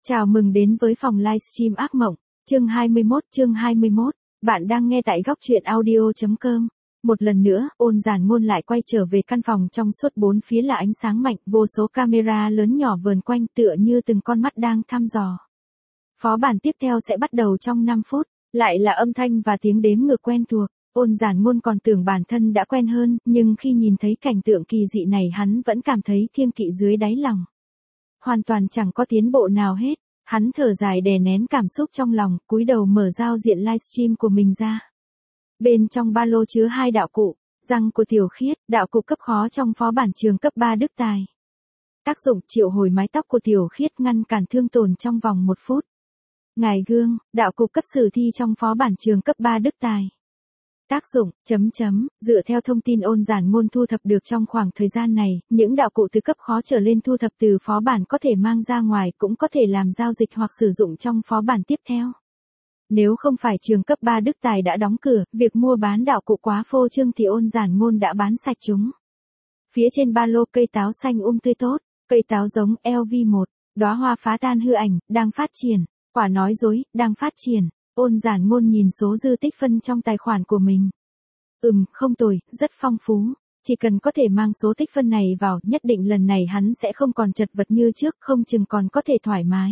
Chào mừng đến với phòng livestream ác mộng, chương 21, bạn đang nghe tại góc truyện audio.com. Một lần nữa, Ôn Giản Ngôn lại quay trở về căn phòng trong suốt bốn phía là ánh sáng mạnh, vô số camera lớn nhỏ vờn quanh tựa như từng con mắt đang thăm dò. Phó bản tiếp theo sẽ bắt đầu trong 5 phút, lại là âm thanh và tiếng đếm ngược quen thuộc. Ôn Giản Ngôn còn tưởng bản thân đã quen hơn, nhưng khi nhìn thấy cảnh tượng kỳ dị này hắn vẫn cảm thấy kiêng kỵ dưới đáy lòng. Hoàn toàn chẳng có tiến bộ nào hết, hắn thở dài đè nén cảm xúc trong lòng, cúi đầu mở giao diện livestream của mình ra. Bên trong ba lô chứa 2 đạo cụ, răng của Tiểu Khiết, đạo cụ cấp khó trong phó bản trường cấp 3 Đức Tài. Tác dụng triệu hồi mái tóc của Tiểu Khiết ngăn cản thương tổn trong vòng 1 phút. Ngài Gương, đạo cụ cấp sử thi trong phó bản trường cấp 3 Đức Tài. Tác dụng, dựa theo thông tin Ôn Giản Ngôn thu thập được trong khoảng thời gian này, những đạo cụ từ cấp khó trở lên thu thập từ phó bản có thể mang ra ngoài cũng có thể làm giao dịch hoặc sử dụng trong phó bản tiếp theo. Nếu không phải trường cấp 3 Đức Tài đã đóng cửa, việc mua bán đạo cụ quá phô trương thì Ôn Giản Ngôn đã bán sạch chúng. Phía trên ba lô cây táo xanh tươi tốt, cây táo giống LV1, đóa hoa phá tan hư ảnh, đang phát triển, quả nói dối, đang phát triển. Ôn Giản Ngôn nhìn số dư tích phân trong tài khoản của mình. Không tồi, rất phong phú. Chỉ cần có thể mang số tích phân này vào, nhất định lần này hắn sẽ không còn chật vật như trước, không chừng còn có thể thoải mái.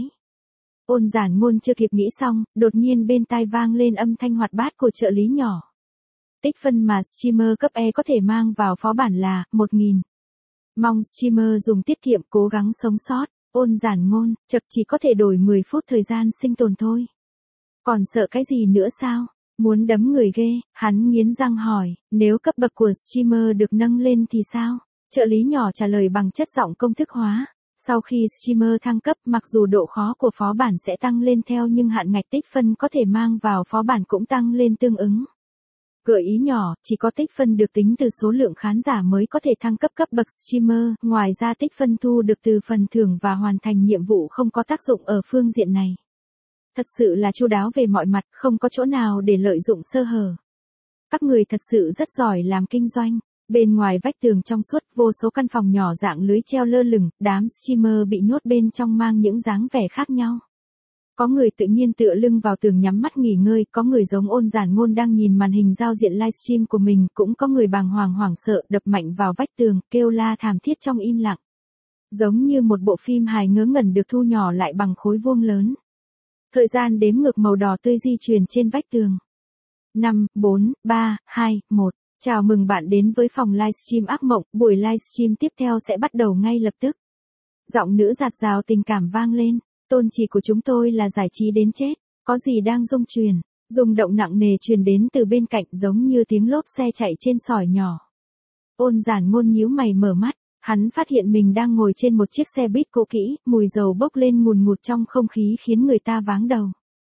Ôn Giản Ngôn chưa kịp nghĩ xong, đột nhiên bên tai vang lên âm thanh hoạt bát của trợ lý nhỏ. Tích phân mà streamer cấp E có thể mang vào phó bản là 1000. Mong streamer dùng tiết kiệm cố gắng sống sót. Ôn Giản Ngôn, chật chỉ có thể đổi 10 phút thời gian sinh tồn thôi. Còn sợ cái gì nữa sao? Muốn đấm người ghê, hắn nghiến răng hỏi, nếu cấp bậc của streamer được nâng lên thì sao? Trợ lý nhỏ trả lời bằng chất giọng công thức hóa. Sau khi streamer thăng cấp, mặc dù độ khó của phó bản sẽ tăng lên theo nhưng hạn ngạch tích phân có thể mang vào phó bản cũng tăng lên tương ứng. Gợi ý nhỏ, chỉ có tích phân được tính từ số lượng khán giả mới có thể thăng cấp cấp bậc streamer, ngoài ra tích phân thu được từ phần thưởng và hoàn thành nhiệm vụ không có tác dụng ở phương diện này. Thật sự là chu đáo về mọi mặt, không có chỗ nào để lợi dụng sơ hở. Các người thật sự rất giỏi làm kinh doanh. Bên ngoài vách tường trong suốt, vô số căn phòng nhỏ dạng lưới treo lơ lửng, đám streamer bị nhốt bên trong mang những dáng vẻ khác nhau. Có người tự nhiên tựa lưng vào tường nhắm mắt nghỉ ngơi, có người giống Ôn Giản Ngôn đang nhìn màn hình giao diện livestream của mình, cũng có người bàng hoàng hoảng sợ đập mạnh vào vách tường, kêu la thảm thiết trong im lặng. Giống như một bộ phim hài ngớ ngẩn được thu nhỏ lại bằng khối vuông lớn. Thời gian đếm ngược màu đỏ tươi di chuyển trên vách tường. 5, 4, 3, 2, 1. Chào mừng bạn đến với phòng livestream ác mộng, buổi livestream tiếp theo sẽ bắt đầu ngay lập tức. Giọng nữ dạt dào tình cảm vang lên, tôn chỉ của chúng tôi là giải trí đến chết, có gì đang rung truyền, rung động nặng nề truyền đến từ bên cạnh giống như tiếng lốp xe chạy trên sỏi nhỏ. Ôn Giản Ngôn nhíu mày mở mắt. Hắn phát hiện mình đang ngồi trên một chiếc xe buýt cũ kỹ, mùi dầu bốc lên ngùn ngụt trong không khí khiến người ta váng đầu.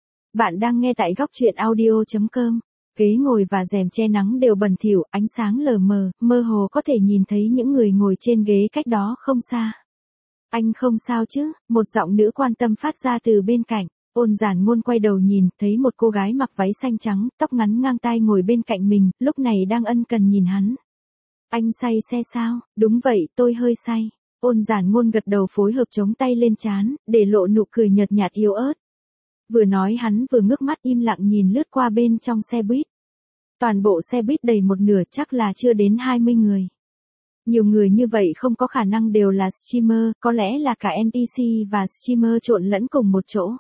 Bạn đang nghe tại góc truyện audio.com. Ghế ngồi và rèm che nắng đều bẩn thỉu, ánh sáng lờ mờ, mơ hồ có thể nhìn thấy những người ngồi trên ghế cách đó không xa. Anh không sao chứ? Một giọng nữ quan tâm phát ra từ bên cạnh. Ôn Giản Ngôn quay đầu nhìn, thấy một cô gái mặc váy xanh trắng, tóc ngắn ngang tai ngồi bên cạnh mình, lúc này đang ân cần nhìn hắn. Anh say xe sao? Đúng vậy, tôi hơi say. Ôn Giản Ngôn gật đầu phối hợp chống tay lên trán, để lộ nụ cười nhợt nhạt yếu ớt. Vừa nói hắn vừa ngước mắt im lặng nhìn lướt qua bên trong xe buýt. Toàn bộ xe buýt đầy một nửa, chắc là chưa đến 20 người. Nhiều người như vậy không có khả năng đều là streamer, có lẽ là cả NPC và streamer trộn lẫn cùng một chỗ.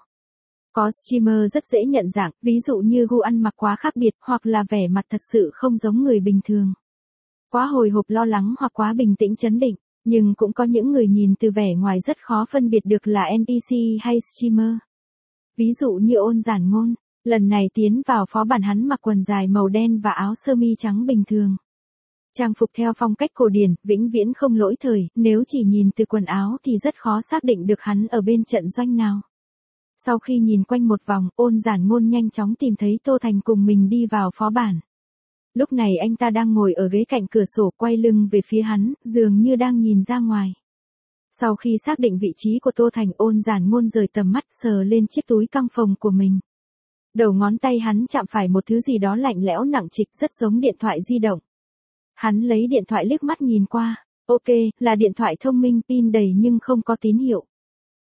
Có streamer rất dễ nhận dạng, ví dụ như gu ăn mặc quá khác biệt, hoặc là vẻ mặt thật sự không giống người bình thường. Quá hồi hộp lo lắng hoặc quá bình tĩnh trấn định, nhưng cũng có những người nhìn từ vẻ ngoài rất khó phân biệt được là NPC hay streamer. Ví dụ như Ôn Giản Ngôn, lần này tiến vào phó bản hắn mặc quần dài màu đen và áo sơ mi trắng bình thường. Trang phục theo phong cách cổ điển, vĩnh viễn không lỗi thời, nếu chỉ nhìn từ quần áo thì rất khó xác định được hắn ở bên trận doanh nào. Sau khi nhìn quanh một vòng, Ôn Giản Ngôn nhanh chóng tìm thấy Tô Thành cùng mình đi vào phó bản. Lúc này anh ta đang ngồi ở ghế cạnh cửa sổ quay lưng về phía hắn, dường như đang nhìn ra ngoài. Sau khi xác định vị trí của Tô Thành, Ôn Giản Ngôn rời tầm mắt sờ lên chiếc túi căng phồng của mình. Đầu ngón tay hắn chạm phải một thứ gì đó lạnh lẽo nặng trịch rất giống điện thoại di động. Hắn lấy điện thoại liếc mắt nhìn qua, ok, là điện thoại thông minh pin đầy nhưng không có tín hiệu.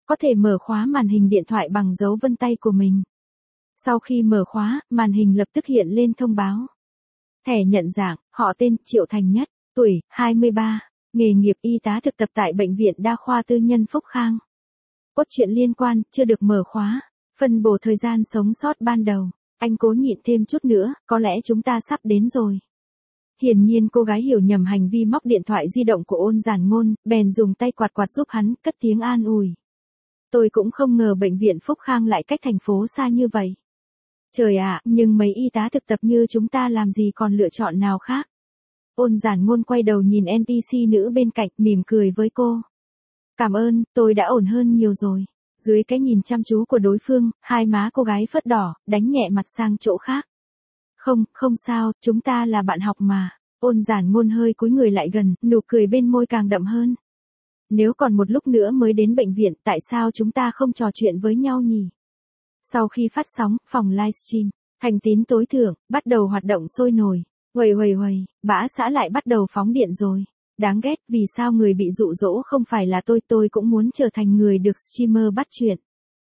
Có thể mở khóa màn hình điện thoại bằng dấu vân tay của mình. Sau khi mở khóa, màn hình lập tức hiện lên thông báo. Thẻ nhận dạng, họ tên Triệu Thành Nhất, tuổi 23, nghề nghiệp y tá thực tập tại Bệnh viện Đa khoa Tư nhân Phúc Khang. Cốt truyện liên quan, chưa được mở khóa. Phân bổ thời gian sống sót ban đầu. Anh cố nhịn thêm chút nữa, có lẽ chúng ta sắp đến rồi. Hiển nhiên cô gái hiểu nhầm hành vi móc điện thoại di động của Ôn Giản Ngôn, bèn dùng tay quạt quạt giúp hắn, cất tiếng an ủi. Tôi cũng không ngờ bệnh viện Phúc Khang lại cách thành phố xa như vậy. Trời ạ, nhưng mấy y tá thực tập như chúng ta làm gì còn lựa chọn nào khác. Ôn Giản Ngôn quay đầu nhìn NPC nữ bên cạnh, mỉm cười với cô. Cảm ơn, tôi đã ổn hơn nhiều rồi. Dưới cái nhìn chăm chú của đối phương, hai má cô gái phớt đỏ, đánh nhẹ mặt sang chỗ khác. Không sao, chúng ta là bạn học mà. Ôn Giản Ngôn hơi cúi người lại gần, nụ cười bên môi càng đậm hơn. Nếu còn một lúc nữa mới đến bệnh viện, tại sao chúng ta không trò chuyện với nhau nhỉ? Sau khi phát sóng, phòng livestream, Thành Tín tối thượng, bắt đầu hoạt động sôi nổi. Huầy, bã xã lại bắt đầu phóng điện rồi. Đáng ghét, vì sao người bị dụ dỗ không phải là tôi cũng muốn trở thành người được streamer bắt chuyện.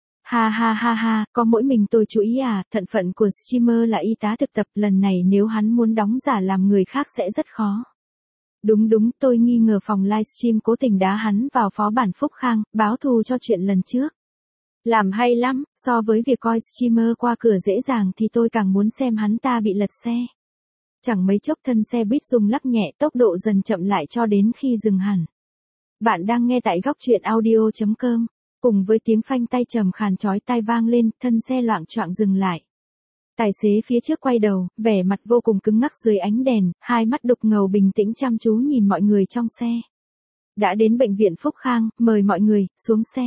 Ha, có mỗi mình tôi chú ý à, thận phận của streamer là y tá thực tập, lần này nếu hắn muốn đóng giả làm người khác sẽ rất khó. Đúng, tôi nghi ngờ phòng livestream cố tình đá hắn vào phó bản Phúc Khang, báo thù cho chuyện lần trước. Làm hay lắm, so với việc coi streamer qua cửa dễ dàng thì tôi càng muốn xem hắn ta bị lật xe. Chẳng mấy chốc thân xe buýt rung lắc nhẹ, tốc độ dần chậm lại cho đến khi dừng hẳn. Bạn đang nghe tại góc truyện audio.com. Cùng với tiếng phanh tay trầm khàn chói tai vang lên, thân xe loạng choạng dừng lại. Tài xế phía trước quay đầu, vẻ mặt vô cùng cứng ngắc dưới ánh đèn, hai mắt đục ngầu bình tĩnh chăm chú nhìn mọi người trong xe. Đã đến bệnh viện Phúc Khang, mời mọi người xuống xe.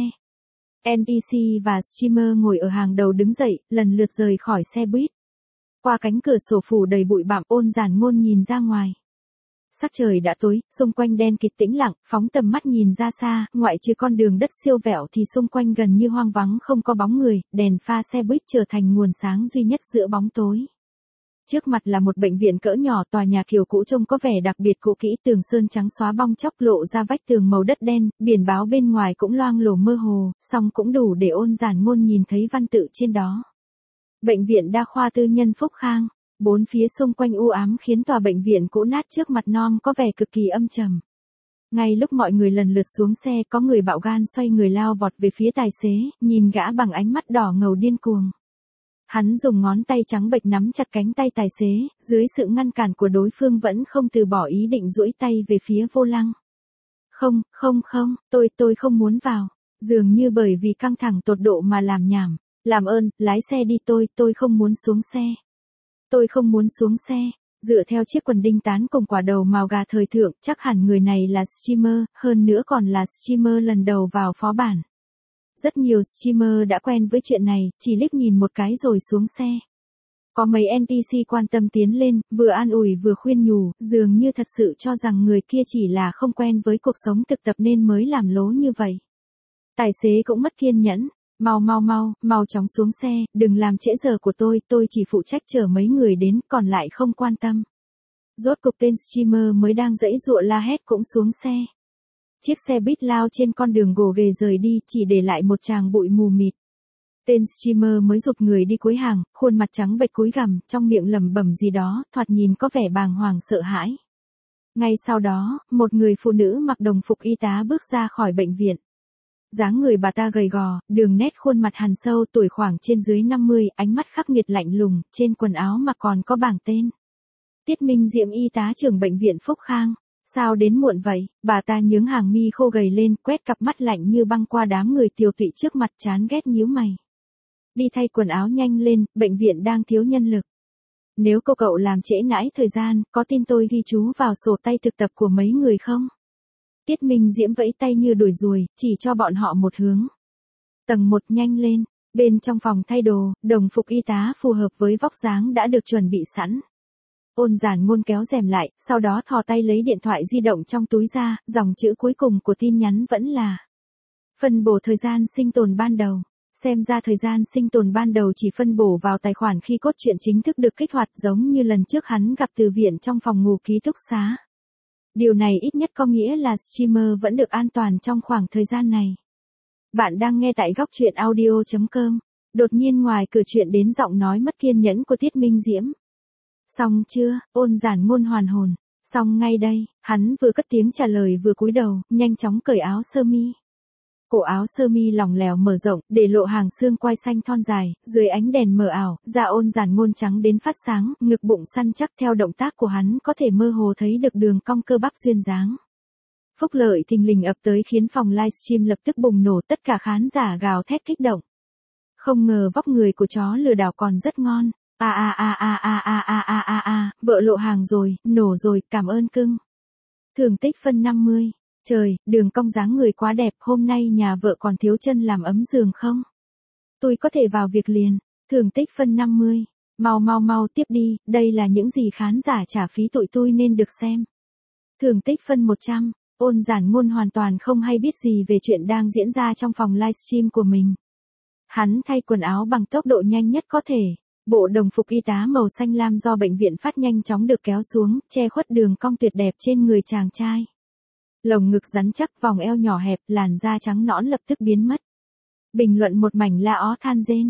NPC và streamer ngồi ở hàng đầu đứng dậy, lần lượt rời khỏi xe buýt. Qua cánh cửa sổ phủ đầy bụi bặm, Ôn Giản Ngôn nhìn ra ngoài. Sắc trời đã tối, xung quanh đen kịt tĩnh lặng, phóng tầm mắt nhìn ra xa, ngoại trừ con đường đất siêu vẹo thì xung quanh gần như hoang vắng không có bóng người, đèn pha xe buýt trở thành nguồn sáng duy nhất giữa bóng tối. Trước mặt là một bệnh viện cỡ nhỏ, tòa nhà kiểu cũ trông có vẻ đặc biệt cũ kỹ, tường sơn trắng xóa bong chóc lộ ra vách tường màu đất đen, biển báo bên ngoài cũng loang lổ mơ hồ, song cũng đủ để Ôn Giản Ngôn nhìn thấy văn tự trên đó. Bệnh viện Đa khoa Tư nhân Phúc Khang. Bốn phía xung quanh u ám khiến tòa bệnh viện cũ nát trước mặt non có vẻ cực kỳ âm trầm. Ngay lúc mọi người lần lượt xuống xe, có người bạo gan xoay người lao vọt về phía tài xế, nhìn gã bằng ánh mắt đỏ ngầu điên cuồng. Hắn dùng ngón tay trắng bệch nắm chặt cánh tay tài xế, dưới sự ngăn cản của đối phương vẫn không từ bỏ ý định duỗi tay về phía vô lăng. Không, tôi không muốn vào. Dường như bởi vì căng thẳng tột độ mà làm nhảm. Làm ơn, lái xe đi, tôi không muốn xuống xe. Tôi không muốn xuống xe. Dựa theo chiếc quần đinh tán cùng quả đầu màu gà thời thượng, chắc hẳn người này là streamer, hơn nữa còn là streamer lần đầu vào phó bản. Rất nhiều streamer đã quen với chuyện này, chỉ liếc nhìn một cái rồi xuống xe. Có mấy NPC quan tâm tiến lên, vừa an ủi vừa khuyên nhủ, dường như thật sự cho rằng người kia chỉ là không quen với cuộc sống thực tập nên mới làm lố như vậy. Tài xế cũng mất kiên nhẫn. Mau chóng xuống xe, đừng làm trễ giờ của tôi chỉ phụ trách chở mấy người đến, còn lại không quan tâm. Rốt cục tên streamer mới đang giãy giụa la hét cũng xuống xe. Chiếc xe buýt lao trên con đường gồ ghề rời đi, chỉ để lại một tràng bụi mù mịt. Tên streamer mới rụt người đi cuối hàng, khuôn mặt trắng bệch cúi gằm, trong miệng lẩm bẩm gì đó, thoạt nhìn có vẻ bàng hoàng sợ hãi. Ngay sau đó, một người phụ nữ mặc đồng phục y tá bước ra khỏi bệnh viện. Dáng người bà ta gầy gò, đường nét khuôn mặt hằn sâu, tuổi khoảng trên dưới 50, ánh mắt khắc nghiệt lạnh lùng, trên quần áo mà còn có bảng tên. Tiết Minh Diệm, y tá trưởng bệnh viện Phúc Khang. Sao đến muộn vậy? Bà ta nhướng hàng mi khô gầy lên, quét cặp mắt lạnh như băng qua đám người tiều tụy trước mặt, chán ghét nhíu mày. Đi thay quần áo nhanh lên, bệnh viện đang thiếu nhân lực. Nếu cậu làm trễ nãi thời gian, có tin tôi ghi chú vào sổ tay thực tập của mấy người không? Tiết Minh Diễm vẫy tay như đuổi ruồi, chỉ cho bọn họ một hướng. Tầng 1 nhanh lên, bên trong phòng thay đồ, đồng phục y tá phù hợp với vóc dáng đã được chuẩn bị sẵn. Ôn Giản Ngôn kéo rèm lại, sau đó thò tay lấy điện thoại di động trong túi ra, dòng chữ cuối cùng của tin nhắn vẫn là phân bổ thời gian sinh tồn ban đầu. Xem ra thời gian sinh tồn ban đầu chỉ phân bổ vào tài khoản khi cốt truyện chính thức được kích hoạt, giống như lần trước hắn gặp Từ Viện trong phòng ngủ ký túc xá. Điều này ít nhất có nghĩa là streamer vẫn được an toàn trong khoảng thời gian này. Bạn đang nghe tại góc truyện audio.com. Đột nhiên ngoài cửa chuyện đến giọng nói mất kiên nhẫn của Tiết Minh Diễm. Xong chưa, Ôn Giản Ngôn hoàn hồn. Xong ngay đây, hắn vừa cất tiếng trả lời vừa cúi đầu, nhanh chóng cởi áo sơ mi. Cổ áo sơ mi lỏng lẻo mở rộng, để lộ hàng xương quai xanh thon dài, dưới ánh đèn mờ ảo, da Ôn Giản Ngôn trắng đến phát sáng, ngực bụng săn chắc theo động tác của hắn có thể mơ hồ thấy được đường cong cơ bắp duyên dáng. Phúc lợi thình lình ập tới khiến phòng livestream lập tức bùng nổ, tất cả khán giả gào thét kích động. Không ngờ vóc người của chó lừa đảo còn rất ngon. Vợ lộ hàng rồi, nổ rồi, cảm ơn cưng. Thưởng tích phân 50. Trời, đường cong dáng người quá đẹp, hôm nay nhà vợ còn thiếu chân làm ấm giường không? Tôi có thể vào việc liền. Thưởng tích phân 50. Mau tiếp đi, đây là những gì khán giả trả phí tụi tôi nên được xem. Thưởng tích phân 100. Ôn Giản Ngôn hoàn toàn không hay biết gì về chuyện đang diễn ra trong phòng livestream của mình. Hắn thay quần áo bằng tốc độ nhanh nhất có thể. Bộ đồng phục y tá màu xanh lam do bệnh viện phát nhanh chóng được kéo xuống, che khuất đường cong tuyệt đẹp trên người chàng trai. Lồng ngực rắn chắc, vòng eo nhỏ hẹp, làn da trắng nõn lập tức biến mất. Bình luận một mảnh la ó than rên.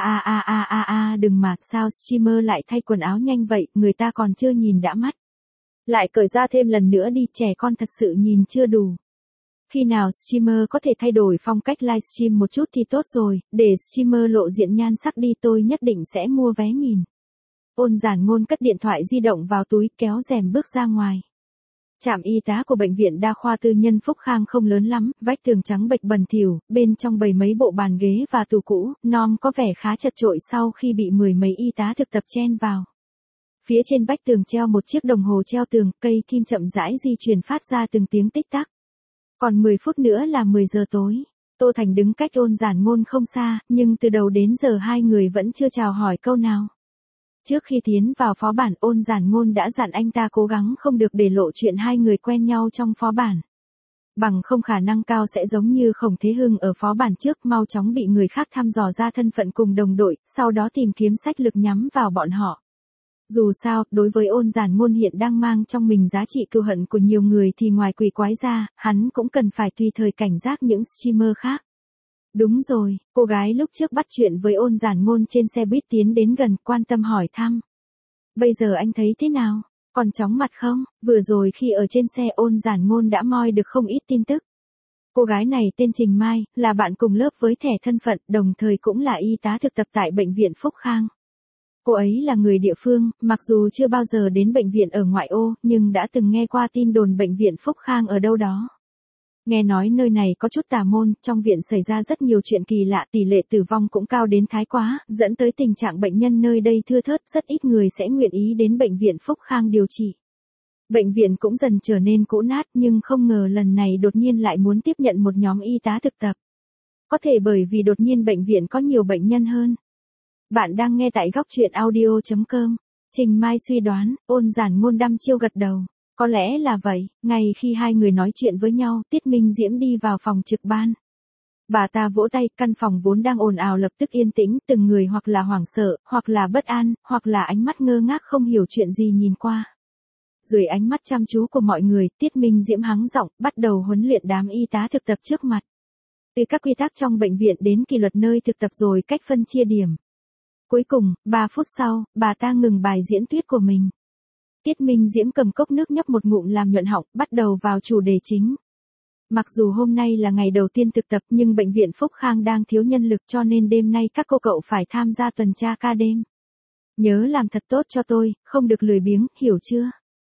Đừng mà, sao streamer lại thay quần áo nhanh vậy, người ta còn chưa nhìn đã mắt. Lại cởi ra thêm lần nữa đi, trẻ con thật sự nhìn chưa đủ. Khi nào streamer có thể thay đổi phong cách livestream một chút thì tốt rồi, để streamer lộ diện nhan sắc đi, tôi nhất định sẽ mua vé nhìn. Ôn Giản Ngôn cất điện thoại di động vào túi, kéo rèm bước ra ngoài. Trạm y tá của bệnh viện đa khoa tư nhân Phúc Khang không lớn lắm, vách tường trắng bệch bẩn thỉu, bên trong bày mấy bộ bàn ghế và tủ cũ, nom có vẻ khá chật chội sau khi bị mười mấy y tá thực tập chen vào. Phía trên vách tường treo một chiếc đồng hồ treo tường, cây kim chậm rãi di chuyển phát ra từng tiếng tích tắc. Còn 10 phút nữa là 10 giờ tối. Tô Thành đứng cách Ôn Giản Ngôn không xa, nhưng từ đầu đến giờ hai người vẫn chưa chào hỏi câu nào. Trước khi tiến vào phó bản, Ôn Giản Ngôn đã dặn anh ta cố gắng không được để lộ chuyện hai người quen nhau trong phó bản. Bằng không khả năng cao sẽ giống như Khổng Thế Hưng ở phó bản trước, mau chóng bị người khác thăm dò ra thân phận cùng đồng đội, sau đó tìm kiếm sách lược nhắm vào bọn họ. Dù sao, đối với Ôn Giản Ngôn hiện đang mang trong mình giá trị cừu hận của nhiều người thì ngoài quỷ quái ra, hắn cũng cần phải tùy thời cảnh giác những streamer khác. Đúng rồi, cô gái lúc trước bắt chuyện với Ôn Giản Ngôn trên xe buýt tiến đến gần, quan tâm hỏi thăm. Bây giờ anh thấy thế nào? Còn chóng mặt không? Vừa rồi khi ở trên xe Ôn Giản Ngôn đã moi được không ít tin tức. Cô gái này tên Trình Mai, là bạn cùng lớp với thẻ thân phận, đồng thời cũng là y tá thực tập tại bệnh viện Phúc Khang. Cô ấy là người địa phương, mặc dù chưa bao giờ đến bệnh viện ở ngoại ô, nhưng đã từng nghe qua tin đồn bệnh viện Phúc Khang ở đâu đó. Nghe nói nơi này có chút tà môn, trong viện xảy ra rất nhiều chuyện kỳ lạ, tỷ lệ tử vong cũng cao đến thái quá, dẫn tới tình trạng bệnh nhân nơi đây thưa thớt, rất ít người sẽ nguyện ý đến bệnh viện Phúc Khang điều trị. Bệnh viện cũng dần trở nên cũ nát, nhưng không ngờ lần này đột nhiên lại muốn tiếp nhận một nhóm y tá thực tập. Có thể bởi vì đột nhiên bệnh viện có nhiều bệnh nhân hơn. Bạn đang nghe tại góc truyện audio.com. Trình Mai suy đoán, Ôn Giản Ngôn đăm chiêu gật đầu. Có lẽ là vậy, ngay khi hai người nói chuyện với nhau, Tiết Minh Diễm đi vào phòng trực ban. Bà ta vỗ tay, căn phòng vốn đang ồn ào lập tức yên tĩnh, từng người hoặc là hoảng sợ, hoặc là bất an, hoặc là ánh mắt ngơ ngác không hiểu chuyện gì nhìn qua. Dưới ánh mắt chăm chú của mọi người, Tiết Minh Diễm hắng giọng, bắt đầu huấn luyện đám y tá thực tập trước mặt. Từ các quy tắc trong bệnh viện đến kỷ luật nơi thực tập rồi cách phân chia điểm. Cuối cùng, 3 phút sau, bà ta ngừng bài diễn thuyết của mình. Tiết Minh Diễm cầm cốc nước nhấp một ngụm làm nhuận họng, bắt đầu vào chủ đề chính. Mặc dù hôm nay là ngày đầu tiên thực tập nhưng bệnh viện Phúc Khang đang thiếu nhân lực cho nên đêm nay các cô cậu phải tham gia tuần tra ca đêm. Nhớ làm thật tốt cho tôi, không được lười biếng, hiểu chưa?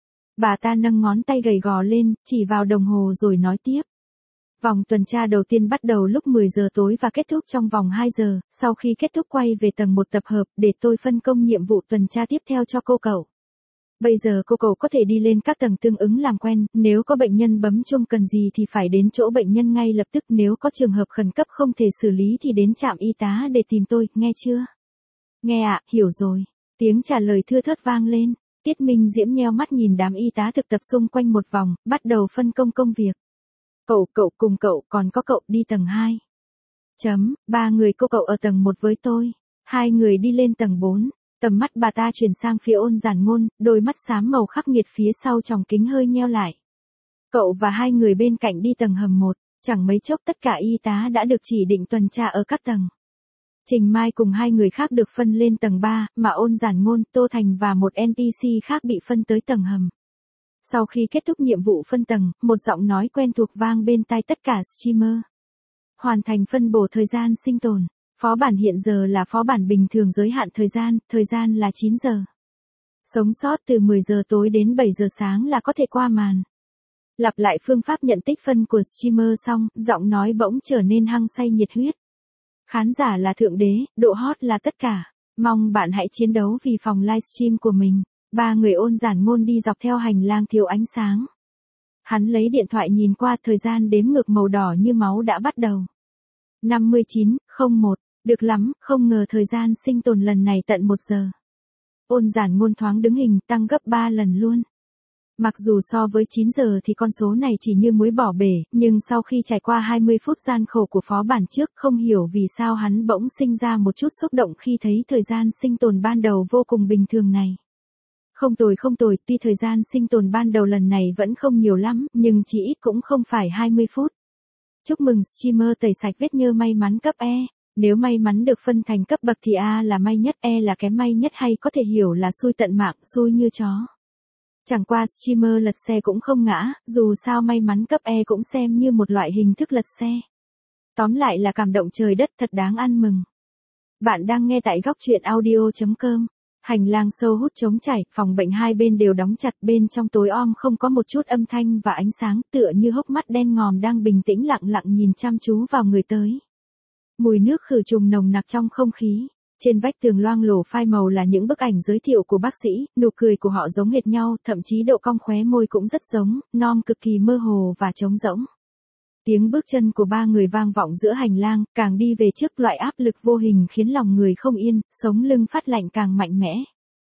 Bà ta nâng ngón tay gầy gò lên, chỉ vào đồng hồ rồi nói tiếp. Vòng tuần tra đầu tiên bắt đầu lúc 10 giờ tối và kết thúc trong vòng 2 giờ, sau khi kết thúc quay về tầng 1 tập hợp để tôi phân công nhiệm vụ tuần tra tiếp theo cho cô cậu. Bây giờ cô cậu có thể đi lên các tầng tương ứng làm quen, nếu có bệnh nhân bấm chuông cần gì thì phải đến chỗ bệnh nhân ngay lập tức, nếu có trường hợp khẩn cấp không thể xử lý thì đến trạm y tá để tìm tôi, nghe chưa? Nghe ạ, hiểu rồi. Tiếng trả lời thưa thớt vang lên, Tiết Minh Diễm nheo mắt nhìn đám y tá thực tập xung quanh một vòng, bắt đầu phân công công việc. Cậu cùng cậu, còn có cậu đi tầng 2. 3 người cô cậu ở tầng 1 với tôi. 2 người đi lên tầng 4. Tầm mắt bà ta chuyển sang phía Ôn Giản Ngôn, đôi mắt xám màu khắc nghiệt phía sau tròng kính hơi nheo lại. Cậu và 2 người bên cạnh đi tầng hầm 1. Chẳng mấy chốc tất cả y tá đã được chỉ định tuần tra ở các tầng. Trình Mai cùng hai người khác được phân lên tầng 3, mà Ôn Giản Ngôn, Tô Thành và một NPC khác bị phân tới tầng hầm. Sau khi kết thúc nhiệm vụ phân tầng, một giọng nói quen thuộc vang bên tai tất cả streamer. Hoàn thành phân bổ thời gian sinh tồn. Phó bản hiện giờ là phó bản bình thường giới hạn thời gian là 9 giờ. Sống sót từ 10 giờ tối đến 7 giờ sáng là có thể qua màn. Lặp lại phương pháp nhận tích phân của streamer xong, giọng nói bỗng trở nên hăng say nhiệt huyết. Khán giả là thượng đế, độ hot là tất cả. Mong bạn hãy chiến đấu vì phòng livestream của mình. Ba người Ôn Giản Ngôn đi dọc theo hành lang thiếu ánh sáng. Hắn lấy điện thoại nhìn qua, thời gian đếm ngược màu đỏ như máu đã bắt đầu. 59:01, được lắm, không ngờ thời gian sinh tồn lần này tận 1 giờ. Ôn Giản Ngôn thoáng đứng hình, tăng gấp 3 lần luôn. Mặc dù so với 9 giờ thì con số này chỉ như muối bỏ bể, nhưng sau khi trải qua 20 phút gian khổ của phó bản trước, không hiểu vì sao hắn bỗng sinh ra một chút xúc động khi thấy thời gian sinh tồn ban đầu vô cùng bình thường này. Không tồi, tuy thời gian sinh tồn ban đầu lần này vẫn không nhiều lắm, nhưng chỉ ít cũng không phải 20 phút. Chúc mừng streamer tẩy sạch vết nhơ may mắn cấp E. Nếu may mắn được phân thành cấp bậc thì A là may nhất, E là kém may nhất, hay có thể hiểu là xui tận mạng, xui như chó. Chẳng qua streamer lật xe cũng không ngã, dù sao may mắn cấp E cũng xem như một loại hình thức lật xe. Tóm lại là cảm động trời đất, thật đáng ăn mừng. Bạn đang nghe tại góc truyện audio.com. Hành lang sâu hút trống trải, phòng bệnh hai bên đều đóng chặt, bên trong tối om không có một chút âm thanh và ánh sáng, tựa như hốc mắt đen ngòm đang bình tĩnh lặng lặng nhìn chăm chú vào người tới. Mùi nước khử trùng nồng nặc trong không khí. Trên vách tường loang lổ phai màu là những bức ảnh giới thiệu của bác sĩ, nụ cười của họ giống hệt nhau, thậm chí độ cong khóe môi cũng rất giống, non cực kỳ mơ hồ và trống rỗng. Tiếng bước chân của ba người vang vọng giữa hành lang, càng đi về trước, loại áp lực vô hình khiến lòng người không yên, sống lưng phát lạnh càng mạnh mẽ.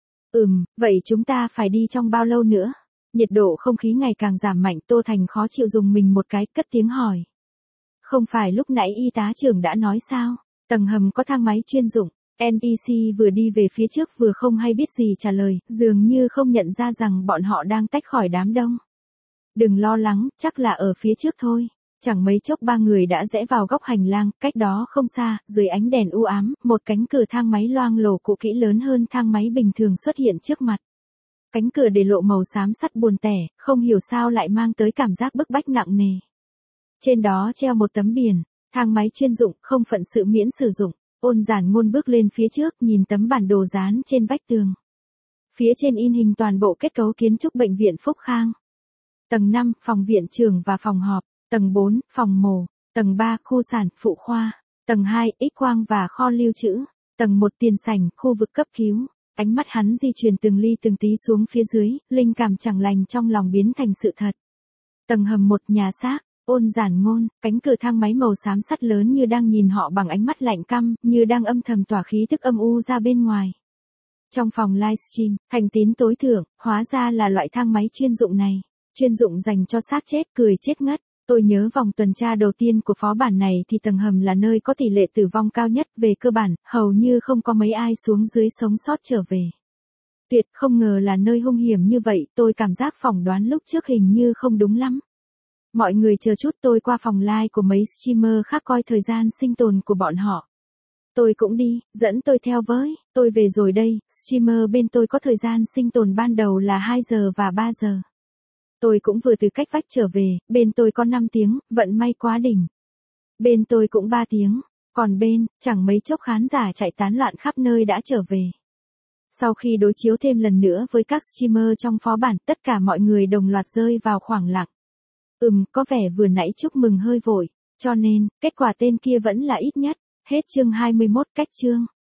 Vậy chúng ta phải đi trong bao lâu nữa? Nhiệt độ không khí ngày càng giảm mạnh, Tô Thành khó chịu dùng mình một cái, cất tiếng hỏi. Không phải lúc nãy y tá trưởng đã nói sao? Tầng hầm có thang máy chuyên dụng. NPC vừa đi về phía trước vừa không hay biết gì trả lời, dường như không nhận ra rằng bọn họ đang tách khỏi đám đông. Đừng lo lắng, chắc là ở phía trước thôi. Chẳng mấy chốc ba người đã rẽ vào góc hành lang, cách đó không xa, dưới ánh đèn u ám, một cánh cửa thang máy loang lổ cũ kỹ lớn hơn thang máy bình thường xuất hiện trước mặt. Cánh cửa để lộ màu xám sắt buồn tẻ, không hiểu sao lại mang tới cảm giác bức bách nặng nề. Trên đó treo một tấm biển, thang máy chuyên dụng, không phận sự miễn sử dụng. Ôn Giản Ngôn bước lên phía trước, nhìn tấm bản đồ dán trên vách tường. Phía trên in hình toàn bộ kết cấu kiến trúc bệnh viện Phúc Khang. Tầng 5, phòng viện trưởng và phòng họp. Tầng 4, phòng mổ. Tầng 3, khu sản, phụ khoa. Tầng 2, X-quang và kho lưu trữ. Tầng 1, tiền sảnh, khu vực cấp cứu. Ánh mắt hắn di chuyển từng ly từng tí xuống phía dưới, linh cảm chẳng lành trong lòng biến thành sự thật. Tầng hầm 1, nhà xác. Ôn Giản Ngôn, cánh cửa thang máy màu xám sắt lớn như đang nhìn họ bằng ánh mắt lạnh căm, như đang âm thầm tỏa khí tức âm u ra bên ngoài. Trong phòng livestream, thành tín tối thượng, hóa ra là loại thang máy chuyên dụng này. Chuyên dụng dành cho xác chết, cười chết ngất. Tôi nhớ vòng tuần tra đầu tiên của phó bản này thì tầng hầm là nơi có tỷ lệ tử vong cao nhất, về cơ bản, hầu như không có mấy ai xuống dưới sống sót trở về. Tuyệt, không ngờ là nơi hung hiểm như vậy, tôi cảm giác phỏng đoán lúc trước hình như không đúng lắm. Mọi người chờ chút, tôi qua phòng live của mấy streamer khác coi thời gian sinh tồn của bọn họ. Tôi cũng đi, dẫn tôi theo với, tôi về rồi đây, streamer bên tôi có thời gian sinh tồn ban đầu là 2 giờ và 3 giờ. Tôi cũng vừa từ cách vách trở về, bên tôi có 5 tiếng, vận may quá đỉnh. Bên tôi cũng 3 tiếng, còn bên, chẳng mấy chốc khán giả chạy tán loạn khắp nơi đã trở về. Sau khi đối chiếu thêm lần nữa với các streamer trong phó bản, tất cả mọi người đồng loạt rơi vào khoảng lặng. Có vẻ vừa nãy chúc mừng hơi vội, cho nên, kết quả tên kia vẫn là ít nhất. Hết chương 21, cách chương.